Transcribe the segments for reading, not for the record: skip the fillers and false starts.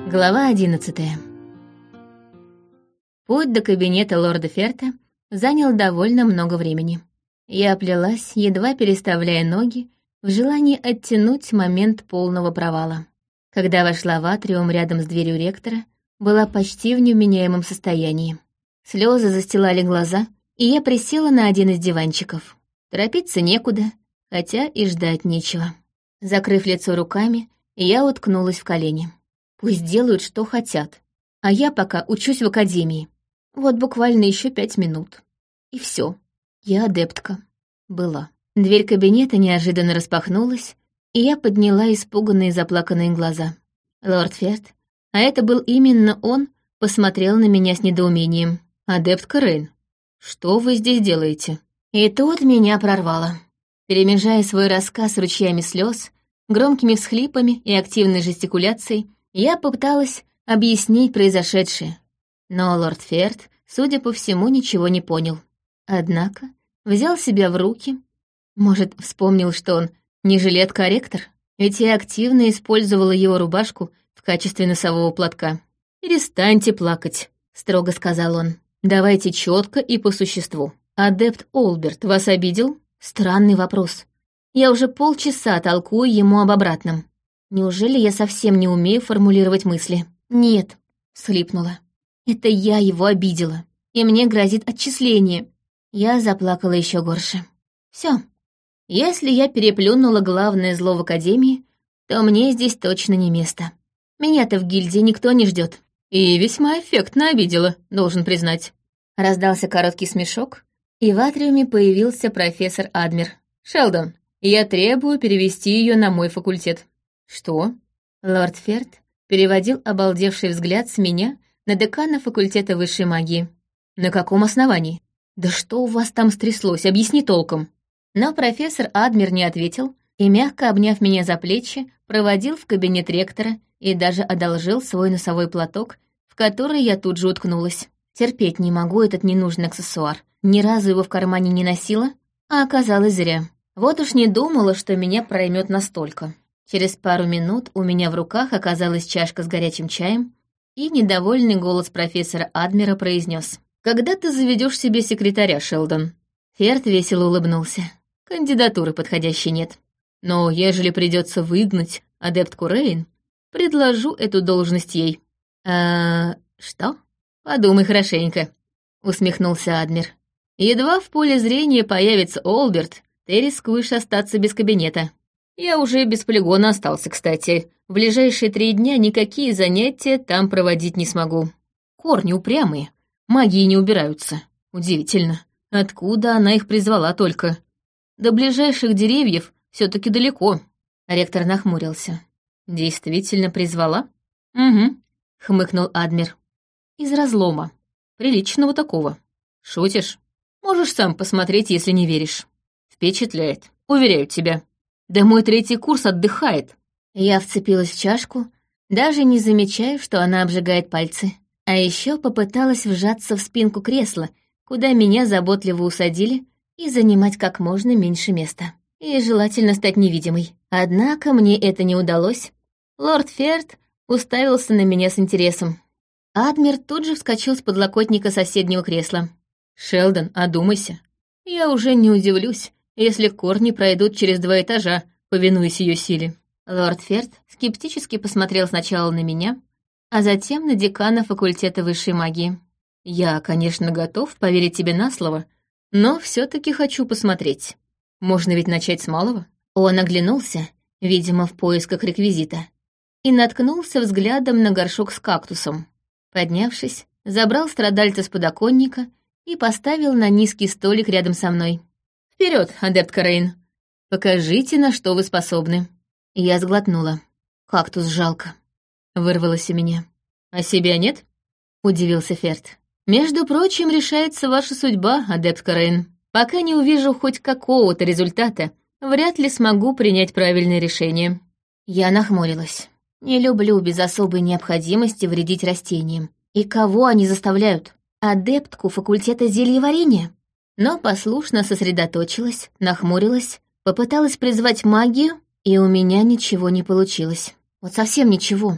Глава 11. Путь до кабинета лорда Ферта занял довольно много времени. Я плелась, едва переставляя ноги, в желании оттянуть момент полного провала. Когда вошла в атриум рядом с дверью ректора, была почти в невменяемом состоянии. Слезы застилали глаза, и я присела на один из диванчиков. Торопиться некуда, хотя и ждать нечего. Закрыв лицо руками, я уткнулась в колени. Пусть делают, что хотят, а я пока учусь в академии. Вот буквально еще 5 минут. И все. Я адептка. Была. Дверь кабинета неожиданно распахнулась, и я подняла испуганные заплаканные глаза. Лорд Ферт, а это был именно он, посмотрел на меня с недоумением. «Адептка Рейн, что вы здесь делаете?» И тут меня прорвало. Перемежая свой рассказ ручьями слез, громкими всхлипами и активной жестикуляцией, я попыталась объяснить произошедшее. Но лорд Ферт, судя по всему, ничего не понял. Однако взял себя в руки. Может, вспомнил, что он не жилетка, а ректор? Ведь я активно использовала его рубашку в качестве носового платка. «Перестаньте плакать», — строго сказал он. «Давайте четко и по существу. Адепт Олберт вас обидел?» Странный вопрос. Я уже полчаса толкую ему об обратном. Неужели я совсем не умею формулировать мысли? «Нет», — схлипнула. «Это я его обидела, и мне грозит отчисление». Я заплакала еще горше. Все. Если я переплюнула главное зло в академии, то мне здесь точно не место. Меня-то в гильдии никто не ждет. И весьма эффектно обидела, должен признать. Раздался короткий смешок, и в атриуме появился профессор Адмир. «Шелдон, я требую перевести ее на мой факультет». «Что?» Лорд Ферт переводил обалдевший взгляд с меня на декана факультета высшей магии. «На каком основании? Да что у вас там стряслось? Объясни толком». Но профессор Адмир не ответил и, мягко обняв меня за плечи, проводил в кабинет ректора и даже одолжил свой носовой платок, в который я тут же уткнулась. Терпеть не могу этот ненужный аксессуар. Ни разу его в кармане не носила, а оказалось зря. Вот уж не думала, что меня проймет настолько. Через пару минут у меня в руках оказалась чашка с горячим чаем, и недовольный голос профессора Адмира произнес: «Когда ты заведешь себе секретаря, Шелдон?» Ферт весело улыбнулся. «Кандидатуры подходящей нет. Но ежели придется выгнать адептку Рейн, предложу эту должность ей». Что?» «Подумай хорошенько», — усмехнулся Адмир. «Едва в поле зрения появится Олберт, ты рискуешь остаться без кабинета. Я уже без полигона остался, кстати. В ближайшие 3 дня никакие занятия там проводить не смогу. Корни упрямые, магии не убираются. Удивительно, откуда она их призвала только? До ближайших деревьев все-таки далеко». Ректор нахмурился. «Действительно призвала?» «Угу», — хмыкнул Адмир. «Из разлома. Приличного такого. Шутишь? Можешь сам посмотреть, если не веришь. Впечатляет, уверяю тебя. Да мой 3-й курс отдыхает». Я вцепилась в чашку, даже не замечая, что она обжигает пальцы. А еще попыталась вжаться в спинку кресла, куда меня заботливо усадили, и занимать как можно меньше места. И желательно стать невидимой. Однако мне это не удалось. Лорд Ферт уставился на меня с интересом. Адмир тут же вскочил с подлокотника соседнего кресла. «Шелдон, одумайся. Я уже не удивлюсь, если корни пройдут через 2 этажа, повинуясь ее силе». Лорд Ферт скептически посмотрел сначала на меня, а затем на декана факультета высшей магии. «Я, конечно, готов поверить тебе на слово, но все-таки хочу посмотреть. Можно ведь начать с малого?» Он оглянулся, видимо, в поисках реквизита, и наткнулся взглядом на горшок с кактусом. Поднявшись, забрал страдальца с подоконника и поставил на низкий столик рядом со мной. «Вперед, адептка Рейн! Покажите, на что вы способны». Я сглотнула. «Кактус жалко», — вырвалось у меня. «А себя нет?» — удивился Ферт. «Между прочим, решается ваша судьба, адептка Рейн. Пока не увижу хоть какого-то результата, вряд ли смогу принять правильное решение». Я нахмурилась. Не люблю без особой необходимости вредить растениям. И кого они заставляют? Адептку факультета зельеварения? Но послушно сосредоточилась, нахмурилась, попыталась призвать магию, и у меня ничего не получилось. Вот совсем ничего.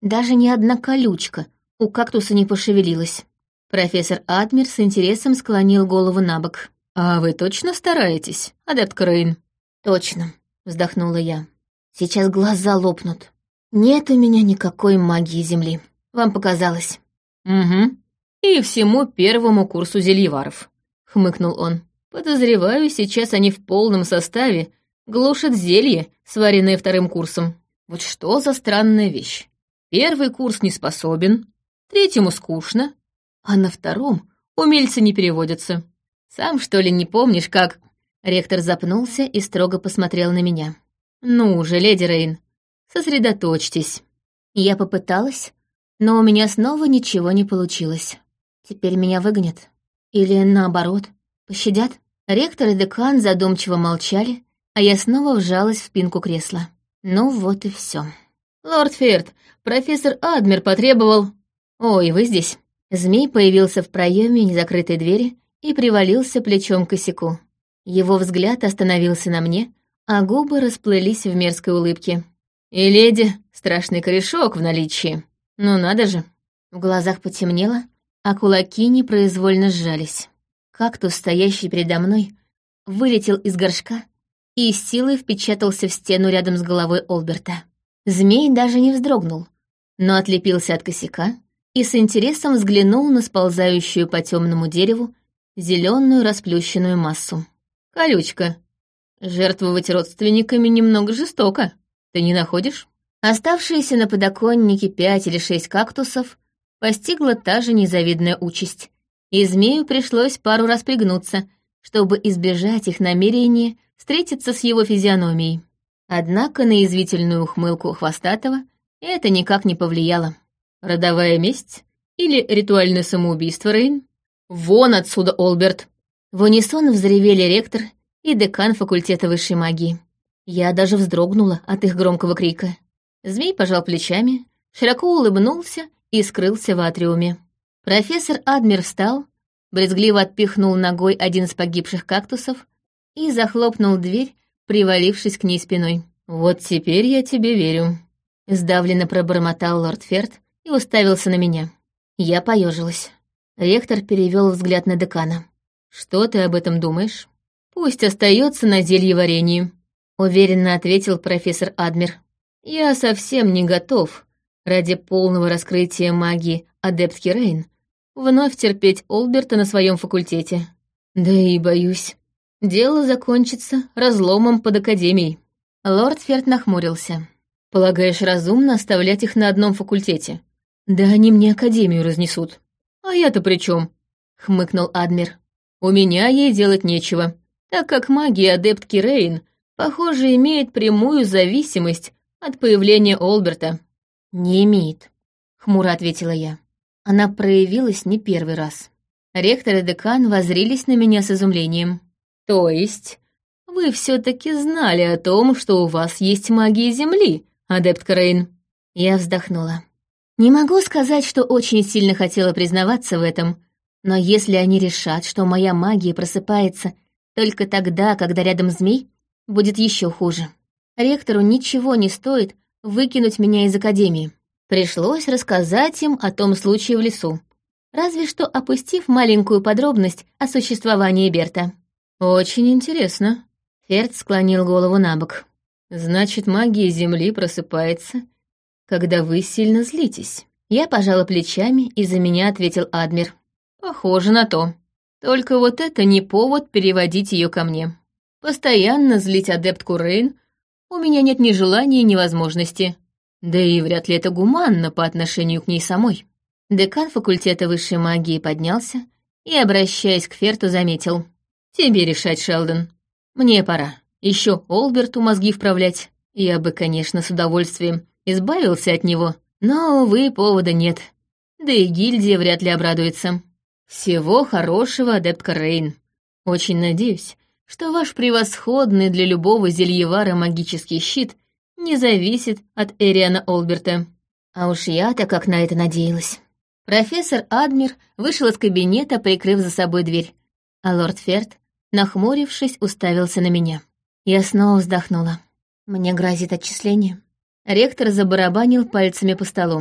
Даже ни одна колючка у кактуса не пошевелилась. Профессор Адмир с интересом склонил голову на бок. «А вы точно стараетесь, адепт Крейн?» «Точно», — вздохнула я. «Сейчас глаза лопнут. Нет у меня никакой магии Земли. Вам показалось». «Угу. И всему первому курсу зельеваров», — хмыкнул он. «Подозреваю, сейчас они в полном составе глушат зелье, сваренное вторым курсом. Вот что за странная вещь. Первый курс не способен, третьему скучно, а на втором умельцы не переводятся. Сам, что ли, не помнишь, как...» Ректор запнулся и строго посмотрел на меня. «Ну же, леди Рейн, сосредоточьтесь». Я попыталась, но у меня снова ничего не получилось. Теперь меня выгонят. Или, наоборот, пощадят. Ректор и декан задумчиво молчали, а я снова вжалась в спинку кресла. Ну вот и все. «Лорд Ферт, профессор Адмир потребовал...» «Ой, вы здесь». Змей появился в проеме незакрытой двери и привалился плечом к косяку. Его взгляд остановился на мне, а губы расплылись в мерзкой улыбке. «И леди, страшный корешок в наличии. Ну надо же». В глазах потемнело, а кулаки непроизвольно сжались. Кактус, стоящий передо мной, вылетел из горшка и с силой впечатался в стену рядом с головой Олберта. Змей даже не вздрогнул, но отлепился от косяка и с интересом взглянул на сползающую по темному дереву зеленую расплющенную массу. «Колючка, жертвовать родственниками немного жестоко, ты не находишь?» Оставшиеся на подоконнике 5 или 6 кактусов постигла та же незавидная участь, и змею пришлось пару раз пригнуться, чтобы избежать их намерения встретиться с его физиономией. Однако на язвительную ухмылку хвостатого это никак не повлияло. «Родовая месть? Или ритуальное самоубийство, Рейн? Вон отсюда, Олберт!» В унисон взревели ректор и декан факультета высшей магии. Я даже вздрогнула от их громкого крика. Змей пожал плечами, широко улыбнулся и скрылся в атриуме. Профессор Адмир встал, брезгливо отпихнул ногой один из погибших кактусов и захлопнул дверь, привалившись к ней спиной. «Вот теперь я тебе верю», — сдавленно пробормотал лорд Ферт и уставился на меня. Я поежилась. Ректор перевел взгляд на декана. «Что ты об этом думаешь? Пусть остается на зельеварении», — уверенно ответил профессор Адмир. «Я совсем не готов ради полного раскрытия магии адептки Рейн вновь терпеть Олберта на своем факультете. Да и боюсь, дело закончится разломом под академией». Лорд Ферт нахмурился. «Полагаешь, разумно оставлять их на одном факультете? Да они мне академию разнесут. А я-то при чем? Хмыкнул Адмир. «У меня ей делать нечего, так как магия адептки Рейн, похоже, имеет прямую зависимость от появления Олберта». «Не имеет», — хмуро ответила я. Она проявилась не первый раз. Ректор и декан воззрились на меня с изумлением. «То есть вы все-таки знали о том, что у вас есть магия Земли, адептка Рейн?» Я вздохнула. Не могу сказать, что очень сильно хотела признаваться в этом, но если они решат, что моя магия просыпается только тогда, когда рядом змей, будет еще хуже. Ректору ничего не стоит выкинуть меня из академии. Пришлось рассказать им о том случае в лесу, разве что опустив маленькую подробность о существовании Берта. «Очень интересно», — Ферт склонил голову на бок. «Значит, магия Земли просыпается, когда вы сильно злитесь». Я пожала плечами, и за меня ответил Адмир. «Похоже на то. Только вот это не повод переводить ее ко мне. Постоянно злить адептку Рейн у меня нет ни желания, ни возможности. Да и вряд ли это гуманно по отношению к ней самой». Декан факультета высшей магии поднялся и, обращаясь к Ферту, заметил. «Тебе решать, Шелдон. Мне пора. Еще Олберту мозги вправлять. Я бы, конечно, с удовольствием избавился от него, но, увы, повода нет. Да и гильдия вряд ли обрадуется. Всего хорошего, адептка Рейн. Очень надеюсь, что ваш превосходный для любого зельевара магический щит не зависит от Эриана Олберта». А уж я-то как на это надеялась. Профессор Адмир вышел из кабинета, прикрыв за собой дверь, а лорд Ферт, нахмурившись, уставился на меня. Я снова вздохнула. Мне грозит отчисление. Ректор забарабанил пальцами по столу.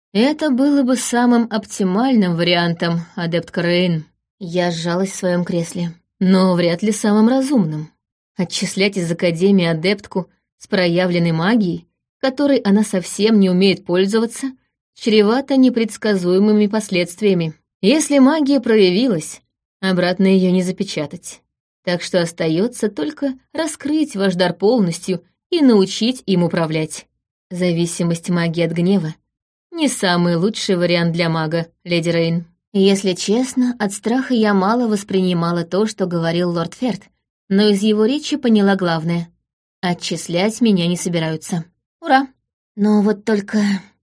Это было бы самым оптимальным вариантом, адепт Крейн. Я сжалась в своем кресле, но вряд ли самым разумным. Отчислять из Академии адептку с проявленной магией, которой она совсем не умеет пользоваться, чревато непредсказуемыми последствиями. Если магия проявилась, обратно ее не запечатать. Так что остается только раскрыть ваш дар полностью и научить им управлять. Зависимость магии от гнева — не самый лучший вариант для мага, леди Рейн. Если честно, от страха я мало воспринимала то, что говорил лорд Ферт, но из его речи поняла главное — отчислять меня не собираются. Ура! Но вот только...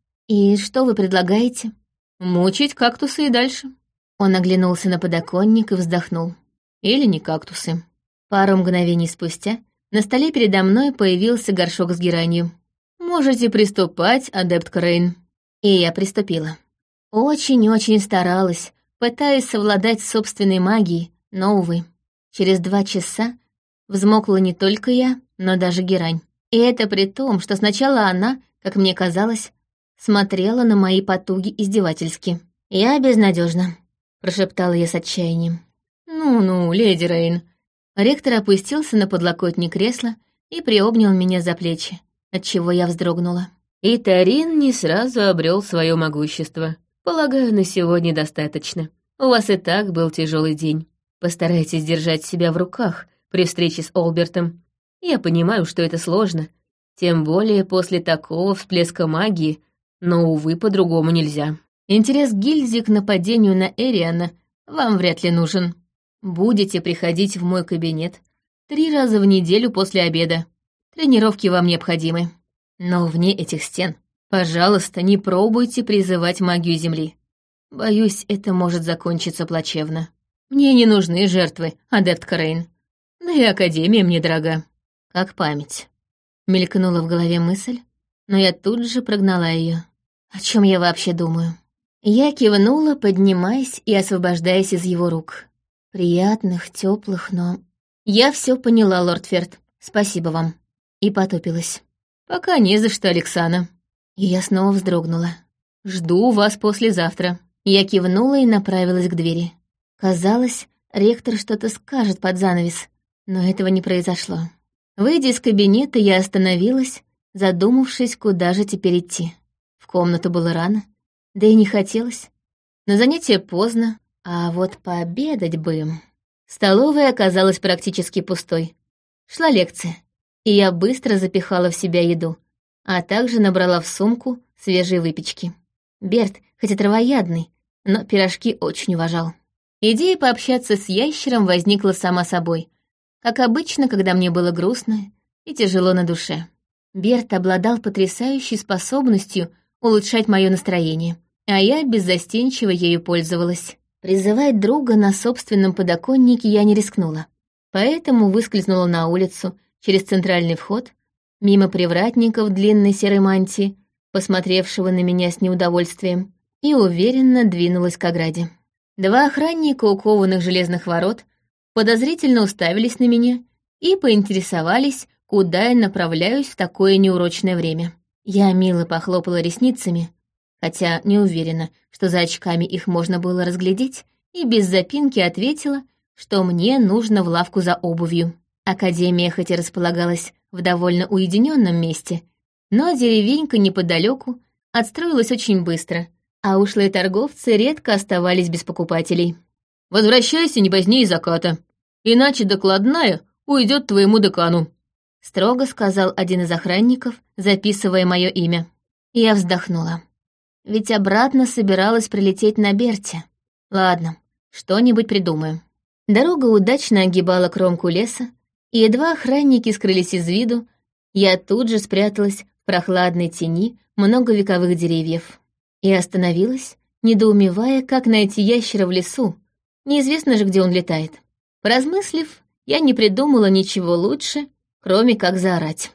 И что вы предлагаете? Мучить кактусы и дальше. Он оглянулся на подоконник и вздохнул. Или не кактусы. Пару мгновений спустя на столе передо мной появился горшок с геранью. «Можете приступать, адепт Крейн». И я приступила. Очень-очень старалась, пытаясь совладать с собственной магией, но, увы. Через 2 часа взмокла не только я, но даже герань. И это при том, что сначала она, как мне казалось, смотрела на мои потуги издевательски. «Я безнадежна, прошептала я с отчаянием. «Ну-ну, леди Рейн». Ректор опустился на подлокотник кресла и приобнял меня за плечи, отчего я вздрогнула. И Тарин не сразу обрел свое могущество. Полагаю, на сегодня достаточно. У вас и так был тяжелый день. Постарайтесь держать себя в руках при встрече с Олбертом. Я понимаю, что это сложно, тем более после такого всплеска магии, но, увы, по-другому нельзя. Интерес гильдии к нападению на Эриана вам вряд ли нужен. Будете приходить в мой кабинет 3 раза в неделю после обеда. Тренировки вам необходимы. Но вне этих стен, пожалуйста, не пробуйте призывать магию Земли. Боюсь, это может закончиться плачевно. Мне не нужны жертвы, адепт Крейн. Да и Академия мне дорога. Как память. Мелькнула в голове мысль, но я тут же прогнала ее. О чем я вообще думаю? Я кивнула, поднимаясь и освобождаясь из его рук. Приятных, теплых, но... Я все поняла, лорд Ферт. Спасибо вам. И потупилась. Пока не за что, Александра. И я снова вздрогнула. Жду вас послезавтра. Я кивнула и направилась к двери. Казалось, ректор что-то скажет под занавес, но этого не произошло. Выйдя из кабинета, я остановилась, задумавшись, куда же теперь идти. В комнату было рано, да и не хотелось. На занятие поздно, а вот пообедать бы им. Столовая оказалась практически пустой. Шла лекция, и я быстро запихала в себя еду, а также набрала в сумку свежие выпечки. Берт, хоть и травоядный, но пирожки очень уважал. Идея пообщаться с ящером возникла сама собой, как обычно, когда мне было грустно и тяжело на душе. Берт обладал потрясающей способностью улучшать мое настроение, а я беззастенчиво ею пользовалась. Призывать друга на собственном подоконнике я не рискнула, поэтому выскользнула на улицу через центральный вход, мимо привратника в длинной серой мантии, посмотревшего на меня с неудовольствием, и уверенно двинулась к ограде. 2 охранника у кованых железных ворот подозрительно уставились на меня и поинтересовались, куда я направляюсь в такое неурочное время. Я мило похлопала ресницами, хотя не уверена, что за очками их можно было разглядеть, и без запинки ответила, что мне нужно в лавку за обувью. Академия хоть и располагалась в довольно уединенном месте, но деревенька неподалеку отстроилась очень быстро, а ушлые торговцы редко оставались без покупателей. «Возвращайся не позднее заката, иначе докладная уйдет твоему декану», — строго сказал один из охранников, записывая мое имя. Я вздохнула. Ведь обратно собиралась прилететь на Берте. Ладно, что-нибудь придумаю. Дорога удачно огибала кромку леса, и едва охранники скрылись из виду, я тут же спряталась в прохладной тени многовековых деревьев. И остановилась, недоумевая, как найти ящера в лесу. Неизвестно же, где он летает. Поразмыслив, я не придумала ничего лучше, кроме как заорать.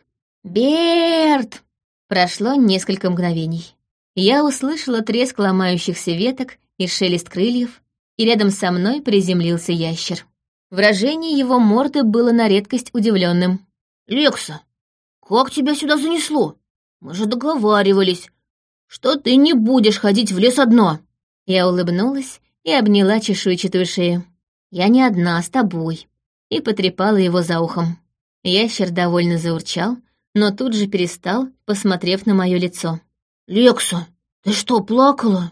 «Берт!» Прошло несколько мгновений. Я услышала треск ломающихся веток и шелест крыльев, и рядом со мной приземлился ящер. Выражение его морды было на редкость удивленным. «Лекса, как тебя сюда занесло? Мы же договаривались, что ты не будешь ходить в лес одно». Я улыбнулась и обняла чешуйчатую шею. «Я не одна, с тобой», и потрепала его за ухом. Ящер довольно заурчал, но тут же перестал, посмотрев на мое лицо. «Лекса, ты что, плакала?»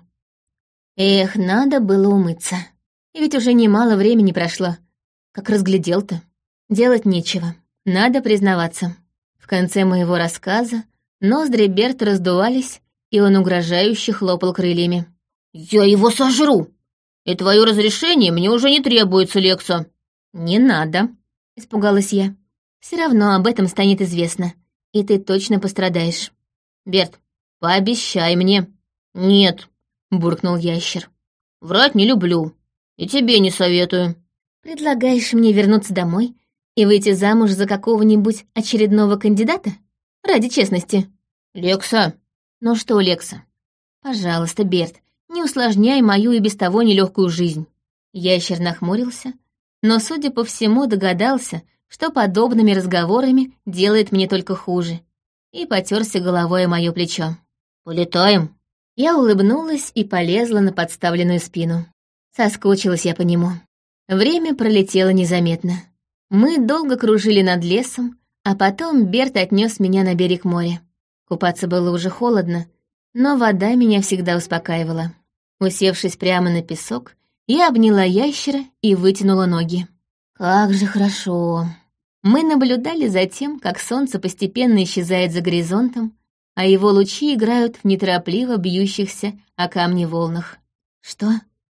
Эх, надо было умыться. И ведь уже немало времени прошло. Как разглядел-то. Делать нечего. Надо признаваться. В конце моего рассказа ноздри Берта раздувались, и он угрожающе хлопал крыльями. «Я его сожру! И твое разрешение мне уже не требуется, Лекса!» «Не надо», — испугалась я. «Все равно об этом станет известно, и ты точно пострадаешь. Берт, пообещай мне». «Нет», — буркнул ящер. «Врать не люблю, и тебе не советую». «Предлагаешь мне вернуться домой и выйти замуж за какого-нибудь очередного кандидата? Ради честности». «Лекса». «Ну что, Лекса? Пожалуйста, Берт, не усложняй мою и без того нелегкую жизнь». Ящер нахмурился, но, судя по всему, догадался, что подобными разговорами делает мне только хуже, и потерся головой о мое плечо. «Полетаем?» Я улыбнулась и полезла на подставленную спину. Соскучилась я по нему. Время пролетело незаметно. Мы долго кружили над лесом, а потом Берт отнес меня на берег моря. Купаться было уже холодно, но вода меня всегда успокаивала. Усевшись прямо на песок, я обняла ящера и вытянула ноги. Как же хорошо. Мы наблюдали за тем, как солнце постепенно исчезает за горизонтом, а его лучи играют в неторопливо бьющихся о камни волнах. «Что?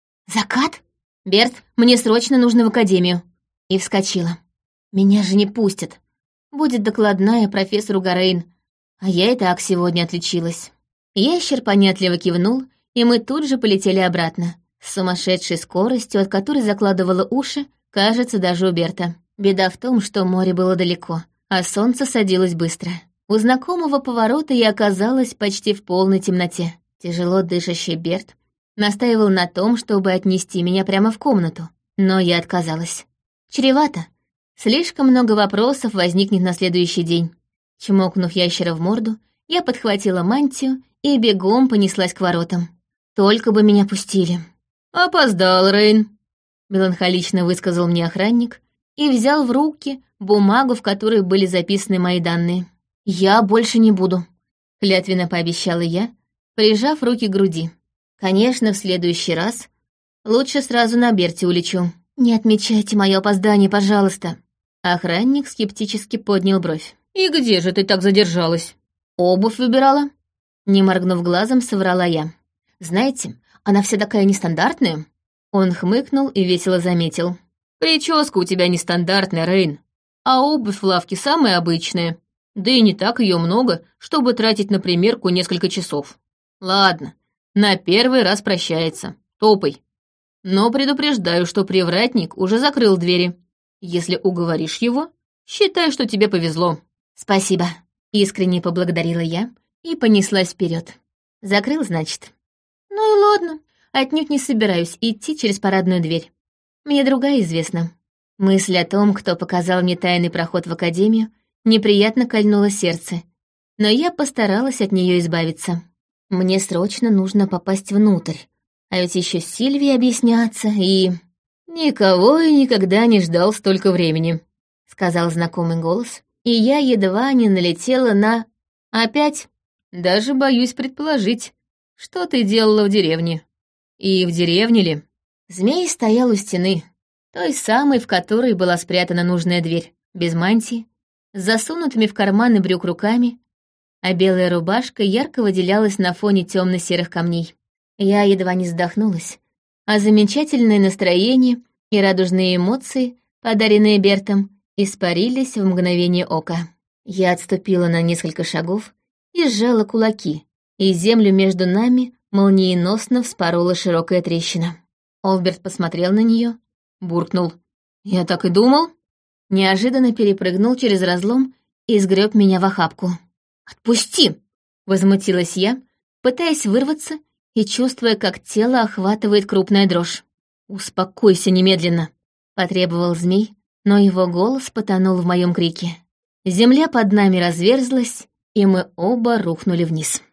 Закат? Берт, мне срочно нужно в академию!» И вскочила. «Меня же не пустят. Будет докладная профессору Гарейн, а я и так сегодня отличилась». Ящер понятливо кивнул, и мы тут же полетели обратно, с сумасшедшей скоростью, от которой закладывала уши, кажется, даже у Берта. Беда в том, что море было далеко, а солнце садилось быстро. У знакомого поворота я оказалась почти в полной темноте. Тяжело дышащий Берт настаивал на том, чтобы отнести меня прямо в комнату, но я отказалась. Чревато. Слишком много вопросов возникнет на следующий день. Чмокнув ящера в морду, я подхватила мантию и бегом понеслась к воротам. Только бы меня пустили. «Опоздал, Рейн», — меланхолично высказал мне охранник и взял в руки бумагу, в которой были записаны мои данные. «Я больше не буду», — клятвенно пообещала я, прижав руки к груди. «Конечно, в следующий раз лучше сразу на Берте улечу. Не отмечайте мое опоздание, пожалуйста». Охранник скептически поднял бровь. «И где же ты так задержалась?» «Обувь выбирала?» Не моргнув глазом, соврала я. «Знаете, она вся такая нестандартная». Он хмыкнул и весело заметил. «Прическа у тебя нестандартная, Рейн, а обувь в лавке самая обычная. Да и не так ее много, чтобы тратить на примерку несколько часов. Ладно, на первый раз прощается. Топай. Но предупреждаю, что привратник уже закрыл двери. Если уговоришь его, считай, что тебе повезло». «Спасибо», — искренне поблагодарила я и понеслась вперед. Закрыл, значит. Ну и ладно, отнюдь не собираюсь идти через парадную дверь. Мне другая известна. Мысль о том, кто показал мне тайный проход в академию, неприятно кольнуло сердце, но я постаралась от нее избавиться. Мне срочно нужно попасть внутрь, а ведь еще с Сильвией объясняться и... «Никого и никогда не ждал столько времени», — сказал знакомый голос, и я едва не налетела на... Опять? Даже боюсь предположить, что ты делала в деревне. И в деревне ли? Змей стоял у стены, той самой, в которой была спрятана нужная дверь, без мантии, с засунутыми в карманы брюк руками, а белая рубашка ярко выделялась на фоне темно-серых камней. Я едва не задохнулась, а замечательное настроение и радужные эмоции, подаренные Бертом, испарились в мгновение ока. Я отступила на несколько шагов и сжала кулаки, и землю между нами молниеносно вспорола широкая трещина. Олберт посмотрел на нее, буркнул. «Я так и думал». Неожиданно перепрыгнул через разлом и сгреб меня в охапку. «Отпусти!» — возмутилась я, пытаясь вырваться и чувствуя, как тело охватывает крупная дрожь. «Успокойся немедленно!» — потребовал змей, но его голос потонул в моем крике. Земля под нами разверзлась, и мы оба рухнули вниз.